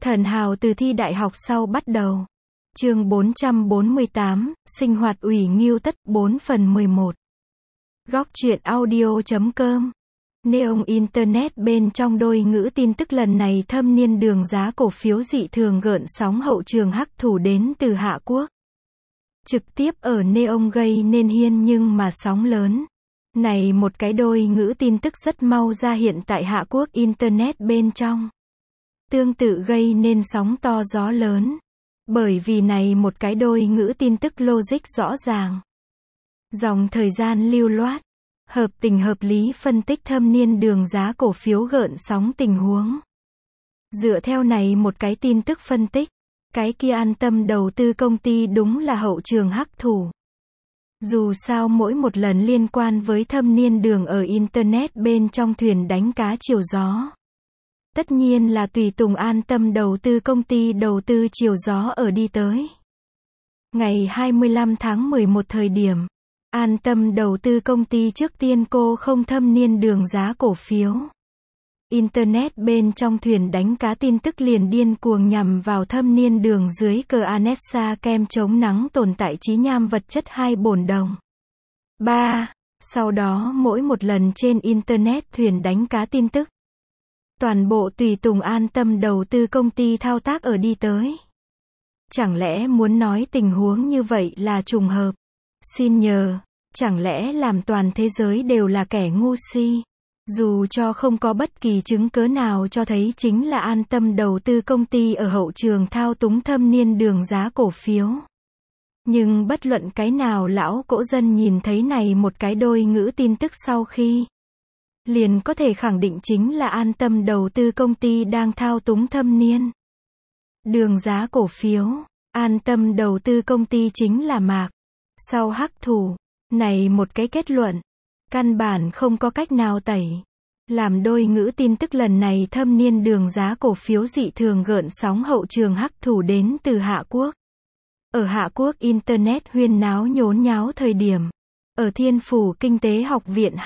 Thần hào từ thi đại học sau bắt đầu. Chương 448, sinh hoạt ủy Ngưu Tất 4 phần 11. Góc truyện audio.com. Neon Internet bên trong đôi ngữ tin tức lần này thâm niên đường giá cổ phiếu dị thường gợn sóng hậu trường hắc thủ đến từ Hạ Quốc. Trực tiếp ở Neon gây nên hiên nhưng mà sóng lớn. Này một cái đôi ngữ tin tức rất mau ra hiện tại Hạ Quốc Internet bên trong. Tương tự gây nên sóng to gió lớn. Bởi vì này một cái đôi ngữ tin tức logic rõ ràng. Dòng thời gian lưu loát. Hợp tình hợp lý phân tích thâm niên đường giá cổ phiếu gợn sóng tình huống. Dựa theo này một cái tin tức phân tích. Cái kia an tâm đầu tư công ty đúng là hậu trường hắc thủ. Dù sao mỗi một lần liên quan với thâm niên đường ở Internet bên trong thuyền đánh cá chiều gió. Tất nhiên là tùy tùng an tâm đầu tư công ty đầu tư chiều gió ở đi tới. Ngày 25 tháng 11 thời điểm, an tâm đầu tư công ty trước tiên cô không thâm niên đường giá cổ phiếu. Internet bên trong thuyền đánh cá tin tức liền điên cuồng nhằm vào thâm niên đường dưới cờ Anessa kem chống nắng tồn tại trí nham vật chất 2 bổn đồng. 3. Sau đó mỗi một lần trên Internet thuyền đánh cá tin tức. Toàn bộ tùy tùng an tâm đầu tư công ty thao tác ở đi tới. Chẳng lẽ muốn nói tình huống như vậy là trùng hợp? Xin nhờ, chẳng lẽ làm toàn thế giới đều là kẻ ngu si? Dù cho không có bất kỳ chứng cớ nào cho thấy chính là an tâm đầu tư công ty ở hậu trường thao túng thâm niên đường giá cổ phiếu. Nhưng bất luận cái nào lão cỗ dân nhìn thấy này một cái đôi ngữ tin tức sau khi liền có thể khẳng định chính là an tâm đầu tư công ty đang thao túng thâm niên đường giá cổ phiếu. An tâm đầu tư công ty chính là mạc sau hắc thủ. Này một cái kết luận căn bản không có cách nào tẩy. Làm đôi ngữ tin tức lần này thâm niên đường giá cổ phiếu dị thường gợn sóng hậu trường hắc thủ đến từ Hạ Quốc. Ở Hạ Quốc Internet huyên náo nhốn nháo thời điểm. Ở Thiên Phủ Kinh tế Học viện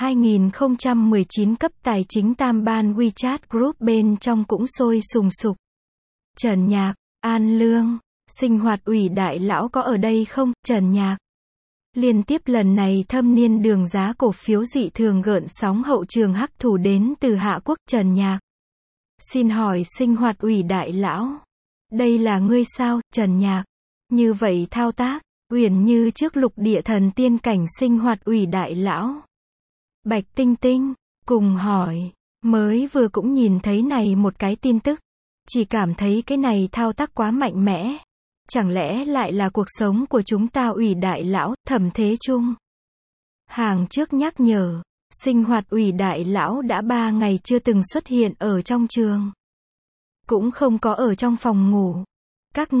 2019 cấp tài chính tam ban WeChat Group bên trong cũng sôi sùng sục. Trần Nhạc, An Lương, sinh hoạt ủy đại lão có ở đây không? Trần Nhạc. Liên tiếp lần này thâm niên đường giá cổ phiếu dị thường gợn sóng hậu trường hắc thủ đến từ Hạ Quốc. Trần Nhạc. Xin hỏi sinh hoạt ủy đại lão. Đây là ngươi sao? Trần Nhạc. Như vậy thao tác. Uyển như trước lục địa thần tiên cảnh sinh hoạt ủy đại lão. Bạch Tinh Tinh. Cùng hỏi. Mới vừa cũng nhìn thấy này một cái tin tức. Chỉ cảm thấy cái này thao tác quá mạnh mẽ. Chẳng lẽ lại là cuộc sống của chúng ta ủy đại lão, Thẩm Thế Trung. Hàng trước nhắc nhở, sinh hoạt ủy đại lão đã 3 ngày chưa từng xuất hiện ở trong trường. Cũng không có ở trong phòng ngủ. Các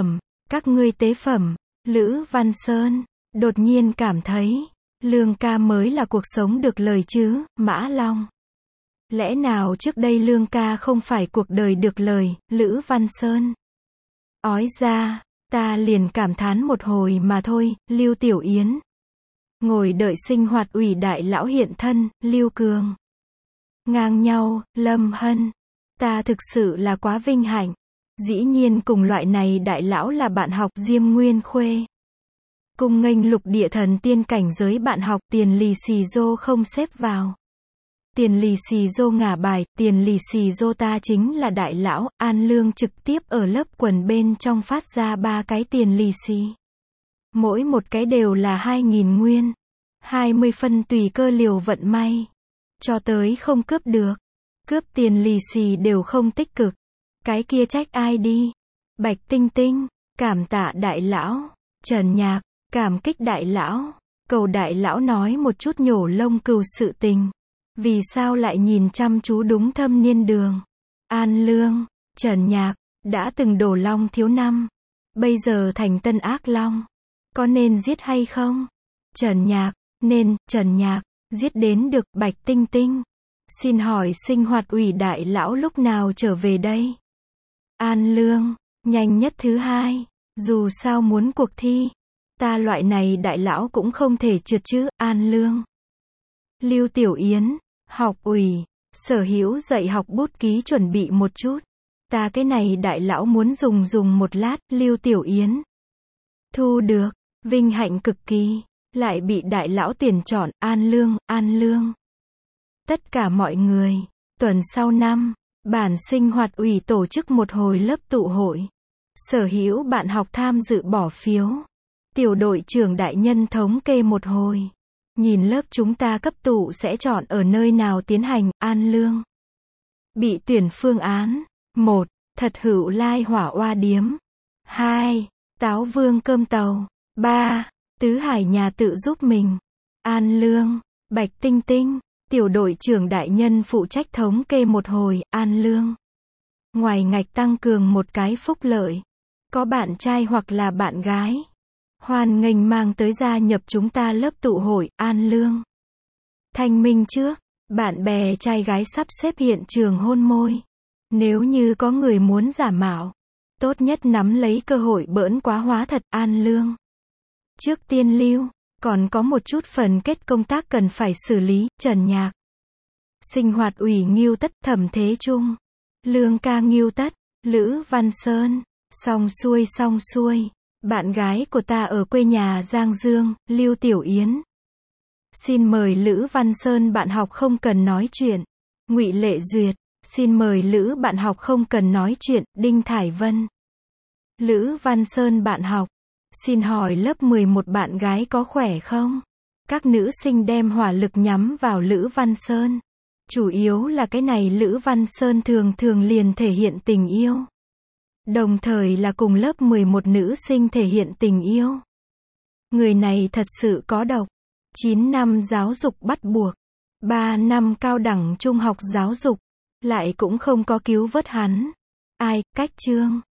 ngươi tế phẩm, Lữ Văn Sơn, đột nhiên cảm thấy, Lương ca mới là cuộc sống được lời chứ, Mã Long. Lẽ nào trước đây Lương ca không phải cuộc đời được lời, Lữ Văn Sơn. Ói ra, ta liền cảm thán một hồi mà thôi, Lưu Tiểu Yến. Ngồi đợi sinh hoạt ủy đại lão hiện thân, Lưu Cường. Ngang nhau, Lâm Hân. Ta thực sự là quá vinh hạnh. Dĩ nhiên cùng loại này đại lão là bạn học Diêm Nguyên Khuê. Cùng nghênh lục địa thần tiên cảnh giới bạn học tiền lì xì dô không xếp vào. Tiền lì xì dô ngả bài, tiền lì xì dô ta chính là đại lão, An Lương trực tiếp ở lớp quần bên trong phát ra 3 cái tiền lì xì. Mỗi một cái đều là 2.000 nguyên. 20 phân tùy cơ liều vận may. Cho tới không cướp được. Cướp tiền lì xì đều không tích cực. Cái kia trách ai đi? Bạch Tinh Tinh, cảm tạ đại lão. Trần Nhạc, cảm kích đại lão. Cầu đại lão nói một chút nhổ lông cừu sự tình. Vì sao lại nhìn chăm chú đúng thâm niên đường? An Lương, Trần Nhạc, đã từng đổ long thiếu năm. Bây giờ thành tân ác long. Có nên giết hay không? Trần Nhạc, nên, Trần Nhạc, giết đến được. Bạch Tinh Tinh. Xin hỏi sinh hoạt ủy đại lão lúc nào trở về đây? An Lương, nhanh nhất thứ 2. Dù sao muốn cuộc thi. Ta loại này đại lão cũng không thể trượt chứ, An Lương. Lưu Tiểu Yến, học ủy, sở hữu dạy học bút ký chuẩn bị một chút. Ta cái này đại lão muốn dùng một lát, Lưu Tiểu Yến. Thu được, vinh hạnh cực kỳ, lại bị đại lão tuyển chọn, An Lương. Tất cả mọi người, tuần sau năm, bản sinh hoạt ủy tổ chức một hồi lớp tụ hội. Sở hữu bạn học tham dự bỏ phiếu. Tiểu đội trưởng đại nhân thống kê một hồi. Nhìn lớp chúng ta cấp tụ sẽ chọn ở nơi nào tiến hành, An Lương. Bị tuyển phương án. 1. Thật Hữu Lai Hỏa Oa Điếm. 2. Táo Vương Cơm Tàu. 3. Tứ Hải Nhà Tự Giúp Mình. An Lương. Bạch Tinh Tinh. Tiểu đội trưởng đại nhân phụ trách thống kê một hồi, An Lương. Ngoài ngạch tăng cường một cái phúc lợi. Có bạn trai hoặc là bạn gái. Hoan nghênh mang tới gia nhập chúng ta lớp tụ hội, An Lương. Thanh minh trước, bạn bè trai gái sắp xếp hiện trường hôn môi. Nếu như có người muốn giả mạo, tốt nhất nắm lấy cơ hội bỡn quá hóa thật, An Lương. Trước tiên lưu, còn có một chút phần kết công tác cần phải xử lý, Trần Nhạc. Sinh hoạt ủy Ngưu Tất, Thẩm Thế Trung. Lương ca Ngưu Tất, Lữ Văn Sơn. Xong xuôi. Bạn gái của ta ở quê nhà Giang Dương, Lưu Tiểu Yến. Xin mời Lữ Văn Sơn bạn học không cần nói chuyện. Ngụy Lệ Duyệt. Xin mời Lữ bạn học không cần nói chuyện, Đinh Thải Vân. Lữ Văn Sơn bạn học. Xin hỏi lớp 11 bạn gái có khỏe không? Các nữ sinh đem hỏa lực nhắm vào Lữ Văn Sơn. Chủ yếu là cái này Lữ Văn Sơn thường liền thể hiện tình yêu. Đồng thời là cùng lớp 11 nữ sinh thể hiện tình yêu. Người này thật sự có độc. 9 năm giáo dục bắt buộc. 3 năm cao đẳng trung học giáo dục. Lại cũng không có cứu vớt hắn. Ai, cách chương.